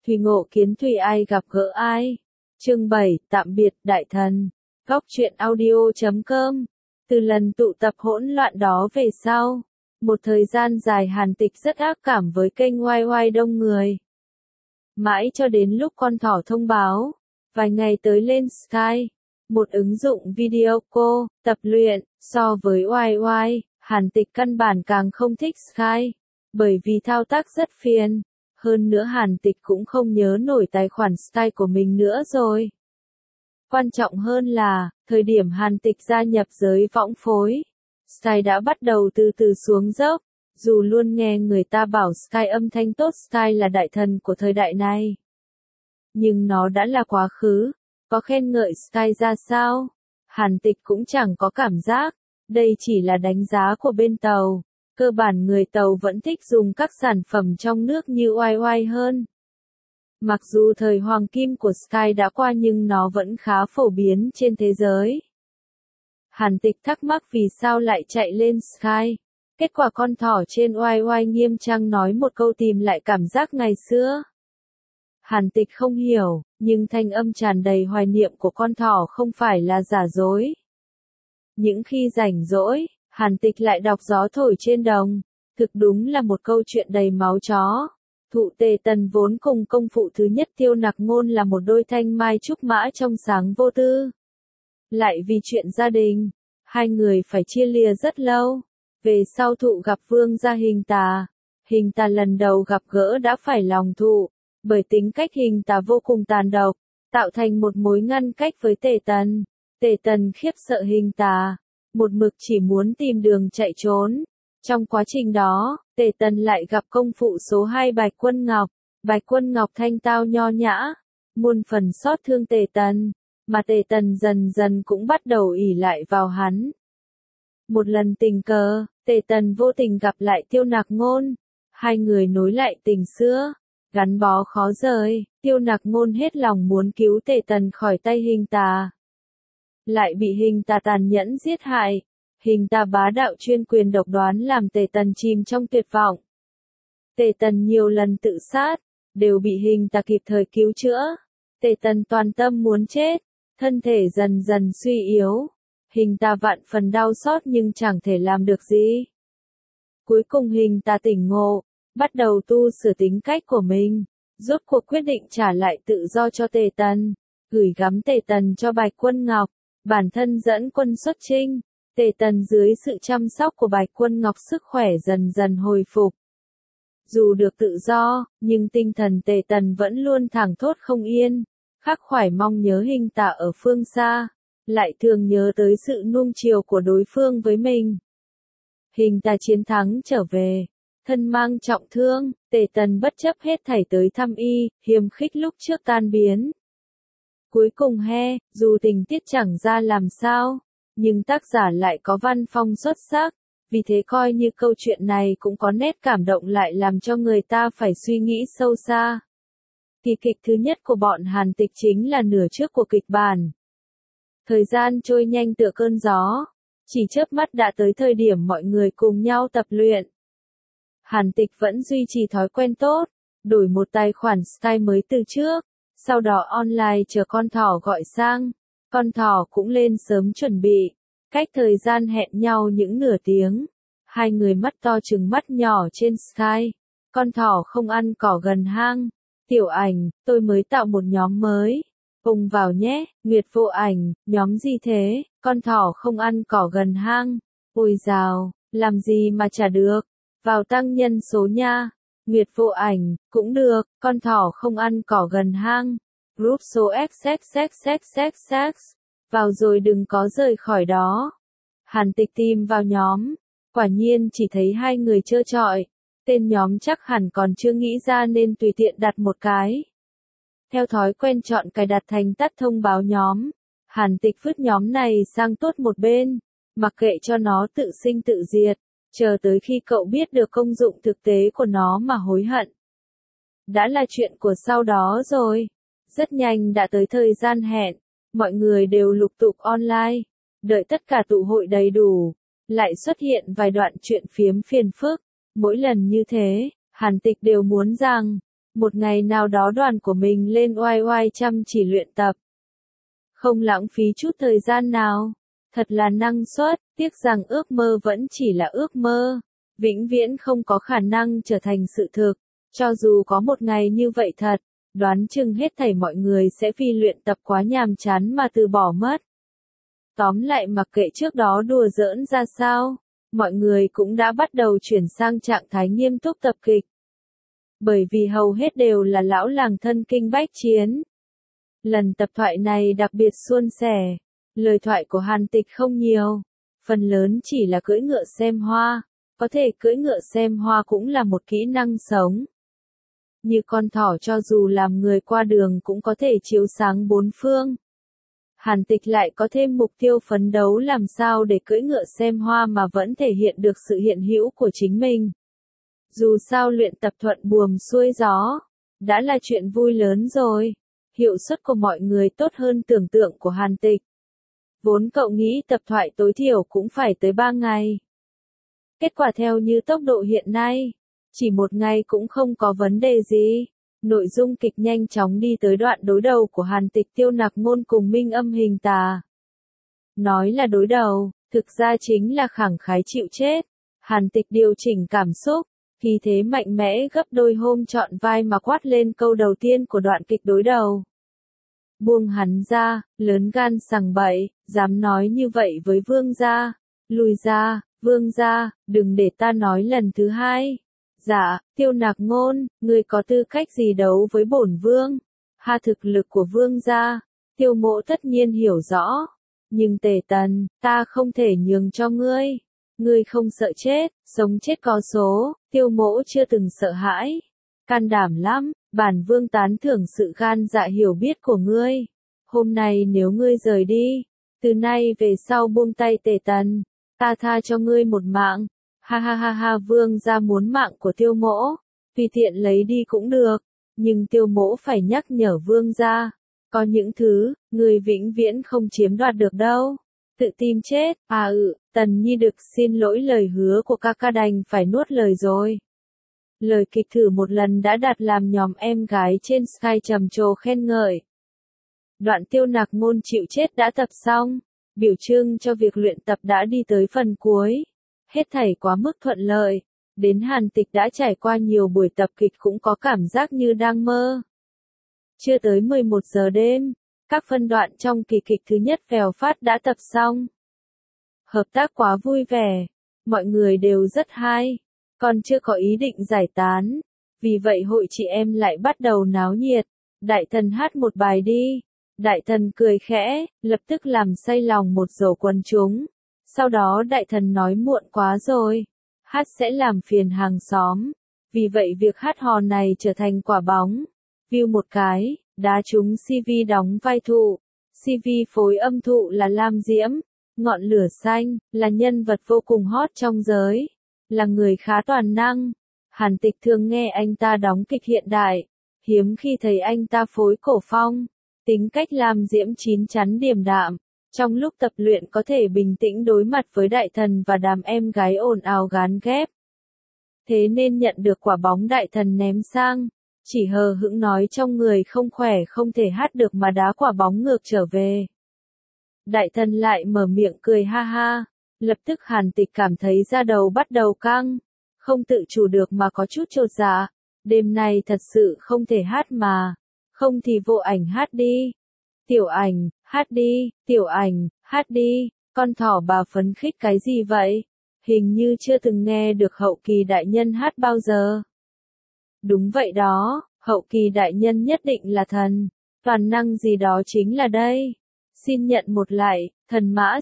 Thùy ngộ kiến Thùy ai gặp gỡ ai. Chương 7, tạm biệt đại thần. Góc truyện audio.com. Từ lần tụ tập hỗn loạn đó về sau, một thời gian dài Hàn Tịch rất ác cảm với kênh YY đông người. Mãi cho đến lúc con thỏ thông báo, vài ngày tới lên Sky, một ứng dụng video call, tập luyện, so với YY, Hàn Tịch căn bản càng không thích Sky, bởi vì thao tác rất phiền. Hơn nữa Hàn Tịch cũng không nhớ nổi tài khoản Sky của mình nữa rồi. Quan trọng hơn là, thời điểm Hàn Tịch gia nhập giới võng phối, Sky đã bắt đầu từ từ xuống dốc. Dù luôn nghe người ta bảo Sky âm thanh tốt, Sky là đại thần của thời đại này, nhưng nó đã là quá khứ. Có khen ngợi Sky ra sao, Hàn Tịch cũng chẳng có cảm giác. Đây chỉ là đánh giá của bên tàu. Cơ bản người tàu vẫn thích dùng các sản phẩm trong nước như YY hơn. Mặc dù thời hoàng kim của Sky đã qua nhưng nó vẫn khá phổ biến trên thế giới. Hàn Tịch thắc mắc vì sao lại chạy lên Sky. Kết quả con thỏ trên YY nghiêm trang nói một câu tìm lại cảm giác ngày xưa. Hàn Tịch không hiểu, nhưng thanh âm tràn đầy hoài niệm của con thỏ không phải là giả dối. Những khi rảnh rỗi, Hàn Tịch lại đọc Gió thổi trên đồng. Thực đúng là một câu chuyện đầy máu chó. Thụ Tề Tần vốn cùng công phụ thứ nhất Tiêu Nặc Ngôn là một đôi thanh mai trúc mã trong sáng vô tư. Lại vì chuyện gia đình, hai người phải chia lìa rất lâu. Về sau Thụ gặp Vương gia Hình Tà. Hình Tà lần đầu gặp gỡ đã phải lòng Thụ, bởi tính cách Hình Tà vô cùng tàn độc, tạo thành một mối ngăn cách với Tề Tần. Tề Tần khiếp sợ Hình Tà, một mực chỉ muốn tìm đường chạy trốn. Trong quá trình đó, Tề Tần lại gặp công phụ số 2 Bạch Quân Ngọc. Bạch Quân Ngọc thanh tao nho nhã, muôn phần xót thương Tề Tần, mà Tề Tần dần dần cũng bắt đầu ỷ lại vào hắn. Một lần tình cờ, Tề Tần vô tình gặp lại Tiêu Nặc Ngôn. Hai người nối lại tình xưa, gắn bó khó rời. Tiêu Nặc Ngôn hết lòng muốn cứu Tề Tần khỏi tay Hình Tà, lại bị Hình Tà tàn nhẫn giết hại. Hình Tà bá đạo chuyên quyền độc đoán làm Tề Tần chìm trong tuyệt vọng. Tề Tần nhiều lần tự sát, đều bị Hình Tà kịp thời cứu chữa. Tề Tần toàn tâm muốn chết, thân thể dần dần suy yếu. Hình Tà vạn phần đau xót nhưng chẳng thể làm được gì. Cuối cùng Hình Tà tỉnh ngộ, bắt đầu tu sửa tính cách của mình, rốt cuộc quyết định trả lại tự do cho Tề Tần, gửi gắm Tề Tần cho Bạch Quân Ngọc, bản thân dẫn quân xuất chinh. Tề Tần dưới sự chăm sóc của Bạch Quân Ngọc sức khỏe dần dần hồi phục. Dù được tự do, nhưng tinh thần Tề Tần vẫn luôn thảng thốt không yên, khắc khoải mong nhớ Hình Tà ở phương xa, lại thường nhớ tới sự nuông chiều của đối phương với mình. Hình Tà chiến thắng trở về, thân mang trọng thương, Tề Tần bất chấp hết thảy tới thăm y, hiềm khích lúc trước tan biến. Cuối cùng dù tình tiết chẳng ra làm sao, nhưng tác giả lại có văn phong xuất sắc, vì thế coi như câu chuyện này cũng có nét cảm động lại làm cho người ta phải suy nghĩ sâu xa. Kỳ kịch thứ nhất của bọn Hàn Tịch chính là nửa trước của kịch bản. Thời gian trôi nhanh tựa cơn gió, chỉ chớp mắt đã tới thời điểm mọi người cùng nhau tập luyện. Hàn Tịch vẫn duy trì thói quen tốt, đổi một tài khoản Sky mới từ trước, sau đó online chờ con thỏ gọi sang. Con thỏ cũng lên sớm chuẩn bị, cách thời gian hẹn nhau những nửa tiếng. Hai người mắt to trừng mắt nhỏ trên Sky. Con thỏ không ăn cỏ gần hang. Tiểu Ảnh, tôi mới tạo một nhóm mới. Cùng vào nhé. Nguyệt Vô Ảnh, nhóm gì thế? Con thỏ không ăn cỏ gần hang. Ôi dào, làm gì mà chả được. Vào tăng nhân số nha. Nguyệt Vô Ảnh, cũng được, con thỏ không ăn cỏ gần hang. Group số XXXXXX. Vào rồi đừng có rời khỏi đó. Hàn Tịch tìm vào nhóm. Quả nhiên chỉ thấy hai người trơ trọi. Tên nhóm chắc hẳn còn chưa nghĩ ra nên tùy tiện đặt một cái. Theo thói quen chọn cài đặt thành tắt thông báo nhóm. Hàn Tịch vứt nhóm này sang tốt một bên. Mặc kệ cho nó tự sinh tự diệt. Chờ tới khi cậu biết được công dụng thực tế của nó mà hối hận. Đã là chuyện của sau đó rồi. Rất nhanh đã tới thời gian hẹn, mọi người đều lục tục online, đợi tất cả tụ hội đầy đủ, lại xuất hiện vài đoạn chuyện phiếm phiền phức. Mỗi lần như thế, Hàn Tịch đều muốn rằng, Một ngày nào đó đoàn của mình lên oai oai chăm chỉ luyện tập. Không lãng phí chút thời gian nào. Thật là năng suất, tiếc rằng ước mơ vẫn chỉ là ước mơ. Vĩnh viễn không có khả năng trở thành sự thực. Cho dù có một ngày như vậy thật, đoán chừng hết thảy mọi người sẽ vì luyện tập quá nhàm chán mà từ bỏ mất. Tóm lại mặc kệ trước đó đùa giỡn ra sao, mọi người cũng đã bắt đầu chuyển sang trạng thái nghiêm túc tập kịch. Bởi vì hầu hết đều là lão làng thân kinh bách chiến. Lần tập thoại này đặc biệt suôn sẻ. Lời thoại của Hàn Tịch không nhiều. Phần lớn chỉ là cưỡi ngựa xem hoa. Có thể cưỡi ngựa xem hoa cũng là một kỹ năng sống. Như con thỏ cho dù làm người qua đường cũng có thể chiếu sáng bốn phương. Hàn Tịch lại có thêm mục tiêu phấn đấu làm sao để cưỡi ngựa xem hoa mà vẫn thể hiện được sự hiện hữu của chính mình. Dù sao luyện tập thuận buồm xuôi gió, đã là chuyện vui lớn rồi. Hiệu suất của mọi người tốt hơn tưởng tượng của Hàn Tịch. Vốn cậu nghĩ tập thoại tối thiểu cũng phải tới 3 ngày. Kết quả theo như tốc độ hiện nay, chỉ một ngày cũng không có vấn đề gì. Nội dung kịch nhanh chóng đi tới đoạn đối đầu của Hàn Tịch Tiêu Nặc Ngôn cùng Minh Âm Hình Tà. Nói là đối đầu, thực ra chính là khẳng khái chịu chết. Hàn Tịch điều chỉnh cảm xúc, khí thế mạnh mẽ gấp đôi hôm chọn vai mà quát lên câu đầu tiên của đoạn kịch đối đầu. Buông hắn ra, lớn gan sằng bậy, dám nói như vậy với vương gia. Lùi ra, vương gia, đừng để ta nói lần thứ hai. Dạ, Tiêu Nặc Ngôn, ngươi có tư cách gì đấu với bổn vương? Ha, thực lực của vương gia, Tiêu Mỗ tất nhiên hiểu rõ. Nhưng Tề Tần, ta không thể nhường cho ngươi. Ngươi không sợ chết, sống chết có số, Tiêu Mỗ chưa từng sợ hãi. Can đảm lắm, bản vương tán thưởng sự gan dạ hiểu biết của ngươi. Hôm nay nếu ngươi rời đi, từ nay về sau buông tay Tề Tần, ta tha cho ngươi một mạng. Ha ha ha ha, vương gia muốn mạng của Tiêu Mỗ, tùy tiện lấy đi cũng được, nhưng Tiêu Mỗ phải nhắc nhở vương gia, có những thứ, người vĩnh viễn không chiếm đoạt được đâu. Tự tìm chết, Tần Nhi Đực xin lỗi, lời hứa của ca ca đành phải nuốt lời rồi. Lời kịch thử một lần đã đạt làm nhóm em gái trên Sky trầm trồ khen ngợi. Đoạn Tiêu Nặc Ngôn chịu chết đã tập xong, biểu trưng cho việc luyện tập đã đi tới phần cuối. Hết thảy quá mức thuận lợi, đến Hàn Tịch đã trải qua nhiều buổi tập kịch cũng có cảm giác như đang mơ. Chưa tới 11 giờ đêm, các phân đoạn trong kỳ kịch thứ nhất vèo phát đã tập xong. Hợp tác quá vui vẻ, mọi người đều rất hay, còn chưa có ý định giải tán, vì vậy hội chị em lại bắt đầu náo nhiệt. Đại Thần hát một bài đi. Đại Thần cười khẽ, lập tức làm say lòng một dầu quần chúng. Sau đó Đại Thần nói muộn quá rồi, hát sẽ làm phiền hàng xóm, vì vậy việc hát hò này trở thành quả bóng. View một cái, đá trúng CV đóng vai Thụ. CV phối âm Thụ là Lam Diễm, ngọn lửa xanh, là nhân vật vô cùng hot trong giới, là người khá toàn năng. Hàn Tịch thường nghe anh ta đóng kịch hiện đại, hiếm khi thấy anh ta phối cổ phong. Tính cách Lam Diễm chín chắn điềm đạm, trong lúc tập luyện có thể bình tĩnh đối mặt với Đại Thần và đám em gái ồn ào gán ghép. Thế nên nhận được quả bóng Đại Thần ném sang, chỉ hờ hững nói trong người không khỏe không thể hát được mà đá quả bóng ngược trở về. Đại Thần lại mở miệng cười ha ha, lập tức Hàn Tịch cảm thấy da đầu bắt đầu căng, không tự chủ được mà có chút chột dạ. Đêm nay thật sự không thể hát mà, không thì Vô Ảnh hát đi. Tiểu Ảnh, hát đi, Tiểu Ảnh, hát đi, con thỏ bà phấn khích cái gì vậy? Hình như chưa từng nghe được Hậu Kỳ đại nhân hát bao giờ. Đúng vậy đó, Hậu Kỳ đại nhân nhất định là thần, toàn năng gì đó chính là đây. Xin nhận một lại, thần mã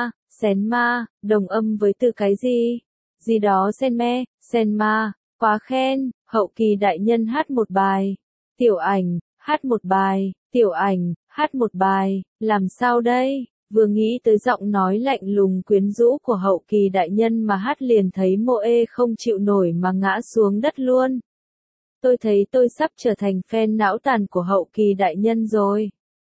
sen ma, đồng âm với từ cái gì? Gì đó sen ma, quá khen, Hậu Kỳ đại nhân hát một bài. Tiểu Ảnh, hát một bài, Tiểu Ảnh, hát một bài, làm sao đây? Vừa nghĩ tới giọng nói lạnh lùng quyến rũ của Hậu Kỳ đại nhân mà hát liền thấy mộ ê không chịu nổi mà ngã xuống đất luôn. Tôi thấy tôi sắp trở thành fan não tàn của Hậu Kỳ đại nhân rồi.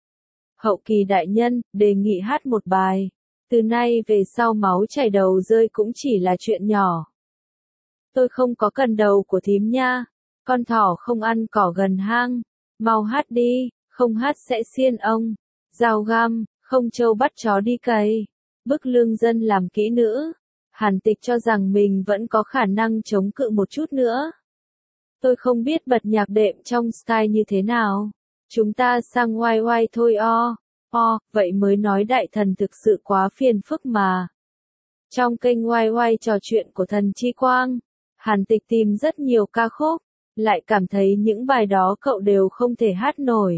Hậu Kỳ đại nhân, đề nghị hát một bài. Từ nay về sau máu chảy đầu rơi cũng chỉ là chuyện nhỏ. Tôi không có cần đầu của thím nha. Con thỏ không ăn cỏ gần hang. Mau hát đi, không hát sẽ xiên ông. Dao găm, không trâu bắt chó đi cày. Bức lương dân làm kỹ nữ. Hàn Tịch cho rằng mình vẫn có khả năng chống cự một chút nữa. Tôi không biết bật nhạc đệm trong style như thế nào. Chúng ta sang YY thôi vậy mới nói đại thần thực sự quá phiền phức mà. Trong kênh YY trò chuyện của thần Chi Quang, Hàn Tịch tìm rất nhiều ca khúc, lại cảm thấy những bài đó cậu đều không thể hát nổi.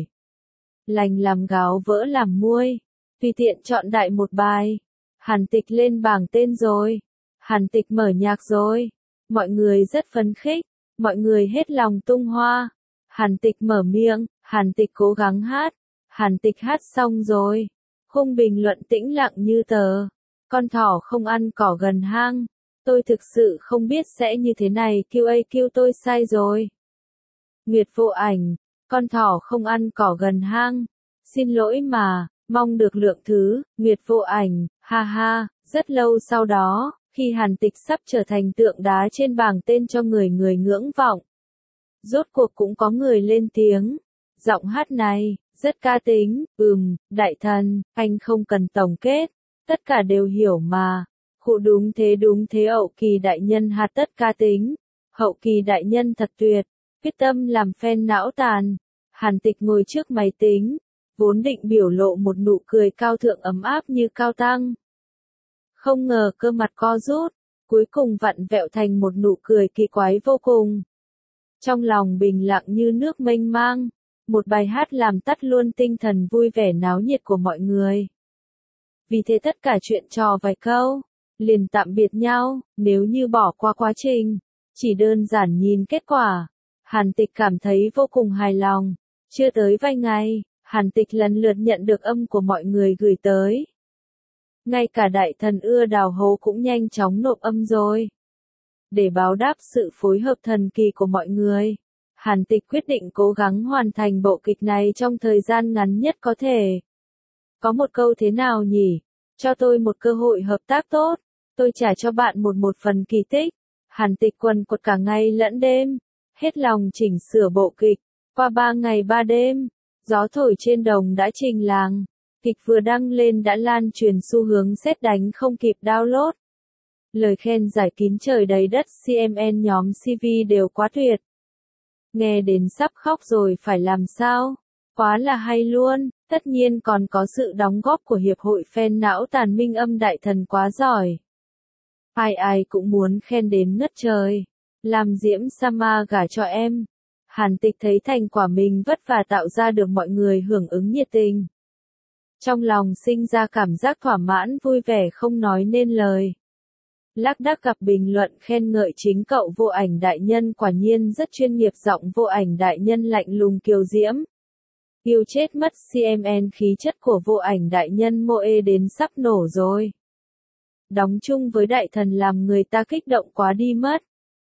Lành làm gáo vỡ làm muôi, tùy tiện chọn đại một bài. Hàn Tịch lên bảng tên rồi. Hàn Tịch mở nhạc rồi. Mọi người rất phấn khích, mọi người hết lòng tung hoa. Hàn Tịch mở miệng, Hàn Tịch cố gắng hát. Hàn Tịch hát xong rồi. Khung bình luận tĩnh lặng như tờ. Con thỏ không ăn cỏ gần hang. Tôi thực sự không biết sẽ như thế này, QAQ tôi sai rồi. Nguyệt Vô Ảnh, con thỏ không ăn cỏ gần hang. Xin lỗi mà, mong được lượng thứ, Nguyệt Vô Ảnh, ha ha. Rất lâu sau đó, khi Hàn Tịch sắp trở thành tượng đá trên bảng tên cho người người ngưỡng vọng. Rốt cuộc cũng có người lên tiếng. Giọng hát này, rất ca tính, đại thần, anh không cần tổng kết. Tất cả đều hiểu mà. Khụ đúng thế Hậu Kỳ đại nhân hát tất ca tính. Hậu Kỳ đại nhân thật tuyệt. Quyết tâm làm fan não tàn. Hàn Tịch ngồi trước máy tính. Vốn định biểu lộ một nụ cười cao thượng ấm áp như cao tăng. Không ngờ cơ mặt co rút. Cuối cùng vặn vẹo thành một nụ cười kỳ quái vô cùng. Trong lòng bình lặng như nước mênh mang. Một bài hát làm tắt luôn tinh thần vui vẻ náo nhiệt của mọi người. Vì thế tất cả chuyện trò vài câu, liền tạm biệt nhau. Nếu như bỏ qua quá trình, chỉ đơn giản nhìn kết quả, Hàn Tịch cảm thấy vô cùng hài lòng. Chưa tới vài ngày, Hàn Tịch lần lượt nhận được âm của mọi người gửi tới. Ngay cả đại thần ưa đào hố cũng nhanh chóng nộp âm rồi. Để báo đáp sự phối hợp thần kỳ của mọi người, Hàn Tịch quyết định cố gắng hoàn thành bộ kịch này trong thời gian ngắn nhất có thể. Có một câu thế nào nhỉ? Cho tôi một cơ hội hợp tác tốt, tôi trả cho bạn một phần kỳ tích. Hàn Tịch quần quật cả ngày lẫn đêm, hết lòng chỉnh sửa bộ kịch. Qua 3 ngày 3 đêm, gió thổi trên đồng đã trình làng. Kịch vừa đăng lên đã lan truyền xu hướng sét đánh không kịp download. Lời khen giải kín trời đầy đất, CMN nhóm CV đều quá tuyệt. Nghe đến sắp khóc rồi phải làm sao? Quá là hay luôn, tất nhiên còn có sự đóng góp của Hiệp hội Fan não tàn Minh Âm đại thần quá giỏi. Ai cũng muốn khen đến ngất trời. Làm Diễm Sama gả cho em. Hàn Tịch thấy thành quả mình vất vả tạo ra được mọi người hưởng ứng nhiệt tình. Trong lòng sinh ra cảm giác thỏa mãn vui vẻ không nói nên lời. Lác đác gặp bình luận khen ngợi chính cậu Vô Ảnh đại nhân quả nhiên rất chuyên nghiệp, giọng Vô Ảnh đại nhân lạnh lùng kiều diễm. Yêu chết mất, CMN khí chất của Vô Ảnh đại nhân moe đến sắp nổ rồi. Đóng chung với đại thần làm người ta kích động quá đi mất.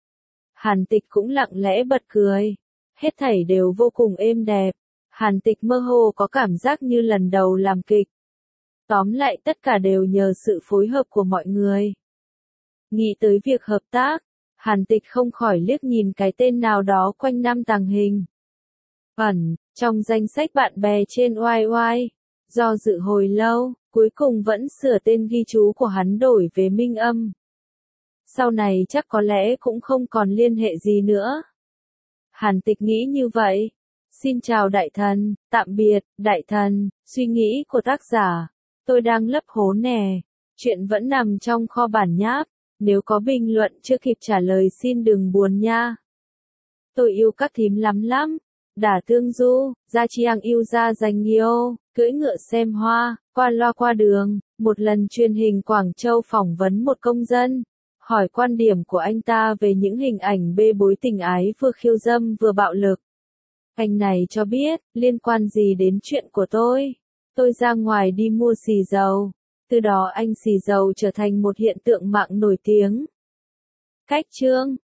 Hàn Tịch cũng lặng lẽ bật cười. Hết thảy đều vô cùng êm đẹp. Hàn Tịch mơ hồ có cảm giác như lần đầu làm kịch. Tóm lại tất cả đều nhờ sự phối hợp của mọi người. Nghĩ tới việc hợp tác, Hàn Tịch không khỏi liếc nhìn cái tên nào đó quanh năm tàng hình. Trong danh sách bạn bè trên YY, do dự hồi lâu, cuối cùng vẫn sửa tên ghi chú của hắn đổi về Minh Âm. Sau này chắc có lẽ cũng không còn liên hệ gì nữa. Hàn Tịch nghĩ như vậy. Xin chào đại thần, tạm biệt, đại thần, suy nghĩ của tác giả. Tôi đang lấp hố nè. Chuyện vẫn nằm trong kho bản nháp. Nếu có bình luận chưa kịp trả lời xin đừng buồn nha. Tôi yêu các thím lắm. Đả Tương Du, Gia Chiang yêu Gia Dành yêu, cưỡi ngựa xem hoa, qua loa qua đường. Một lần truyền hình Quảng Châu phỏng vấn một công dân. Hỏi quan điểm của anh ta về những hình ảnh bê bối tình ái vừa khiêu dâm vừa bạo lực. Anh này cho biết, liên quan gì đến chuyện của tôi? Tôi ra ngoài đi mua xì dầu. Từ đó anh xì dầu trở thành một hiện tượng mạng nổi tiếng. Cách chương